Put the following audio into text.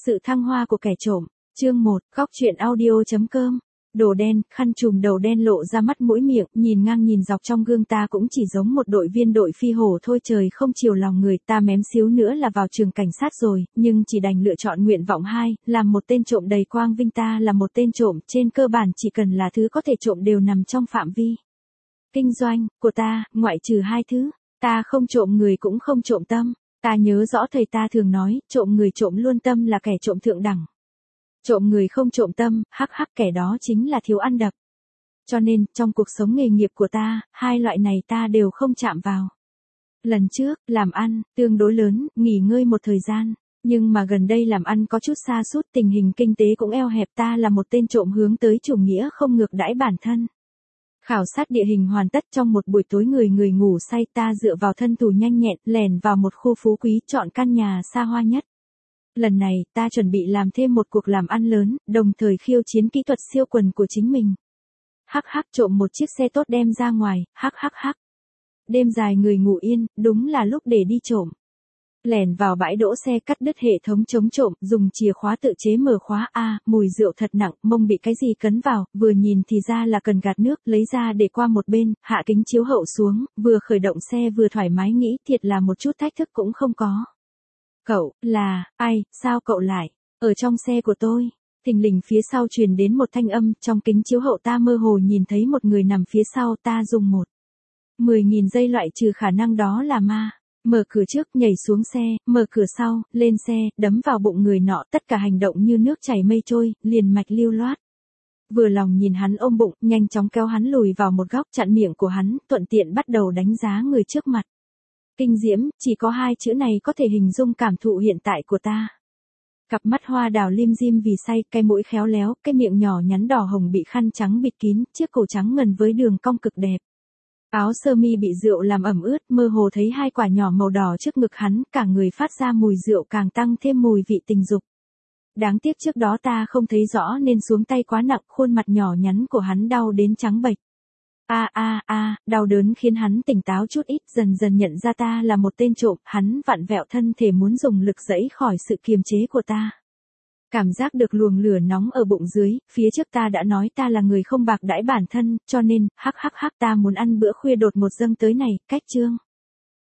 Sự thăng hoa của kẻ trộm. Chương 1, góc truyện audio.com. Đồ đen, khăn trùm đầu đen lộ ra mắt mũi miệng, nhìn ngang nhìn dọc trong gương ta cũng chỉ giống một đội viên đội phi hổ thôi, trời không chiều lòng người, ta mém xíu nữa là vào trường cảnh sát rồi, nhưng chỉ đành lựa chọn nguyện vọng 2, làm một tên trộm đầy quang vinh. Ta là một tên trộm, trên cơ bản chỉ cần là thứ có thể trộm đều nằm trong phạm vi kinh doanh của ta, ngoại trừ 2 thứ. Ta không trộm người cũng không trộm tâm. Ta nhớ rõ thầy ta thường nói, trộm người trộm luôn tâm là kẻ trộm thượng đẳng. Trộm người không trộm tâm, hắc hắc, kẻ đó chính là thiếu ăn đập. Cho nên, trong cuộc sống nghề nghiệp của ta, 2 loại này ta đều không chạm vào. Lần trước, làm ăn, tương đối lớn, nghỉ ngơi một thời gian. Nhưng mà gần đây làm ăn có chút sa sút, tình hình kinh tế cũng eo hẹp. Ta là một tên trộm hướng tới chủ nghĩa không ngược đãi bản thân. Khảo sát địa hình hoàn tất trong một buổi tối, người ngủ say, ta dựa vào thân thủ nhanh nhẹn, lẻn vào một khu phú quý, chọn căn nhà xa hoa nhất. Lần này, ta chuẩn bị làm thêm một cuộc làm ăn lớn, đồng thời khiêu chiến kỹ thuật siêu quần của chính mình. Hắc hắc, trộm một chiếc xe tốt đem ra ngoài, hắc hắc hắc. Đêm dài người ngủ yên, đúng là lúc để đi trộm. Lẻn vào bãi đỗ xe, cắt đứt hệ thống chống trộm, dùng chìa khóa tự chế mở khóa. Mùi rượu thật nặng, mông bị cái gì cấn vào, vừa nhìn thì ra là cần gạt nước, lấy ra để qua một bên, hạ kính chiếu hậu xuống, vừa khởi động xe vừa thoải mái nghĩ, thiệt là một chút thách thức cũng không có. Cậu, là, ai, sao cậu lại, ở trong xe của tôi? Thình lình phía sau truyền đến một thanh âm, trong kính chiếu hậu ta mơ hồ nhìn thấy một người nằm phía sau. Ta dùng 10.000 giây loại trừ khả năng đó là ma. Mở cửa trước, nhảy xuống xe, mở cửa sau, lên xe, đấm vào bụng người nọ, tất cả hành động như nước chảy mây trôi, liền mạch lưu loát. Vừa lòng nhìn hắn ôm bụng, nhanh chóng kéo hắn lùi vào một góc, chặn miệng của hắn, thuận tiện bắt đầu đánh giá người trước mặt. Kinh diễm, chỉ có 2 chữ này có thể hình dung cảm thụ hiện tại của ta. Cặp mắt hoa đào lim dim vì say, cái mũi khéo léo, cái miệng nhỏ nhắn đỏ hồng bị khăn trắng bịt kín, chiếc cổ trắng ngần với đường cong cực đẹp. Áo sơ mi bị rượu làm ẩm ướt, mơ hồ thấy 2 quả nhỏ màu đỏ trước ngực hắn, cả người phát ra mùi rượu càng tăng thêm mùi vị tình dục. Đáng tiếc trước đó ta không thấy rõ nên xuống tay quá nặng, khuôn mặt nhỏ nhắn của hắn đau đến trắng bệch. Đau đớn khiến hắn tỉnh táo chút ít, dần dần nhận ra ta là một tên trộm, hắn vặn vẹo thân thể muốn dùng lực giãy khỏi sự kiềm chế của ta. Cảm giác được luồng lửa nóng ở bụng dưới, phía trước ta đã nói ta là người không bạc đãi bản thân, cho nên, hắc hắc hắc, ta muốn ăn bữa khuya đột ngột dâng tới này, cách chương.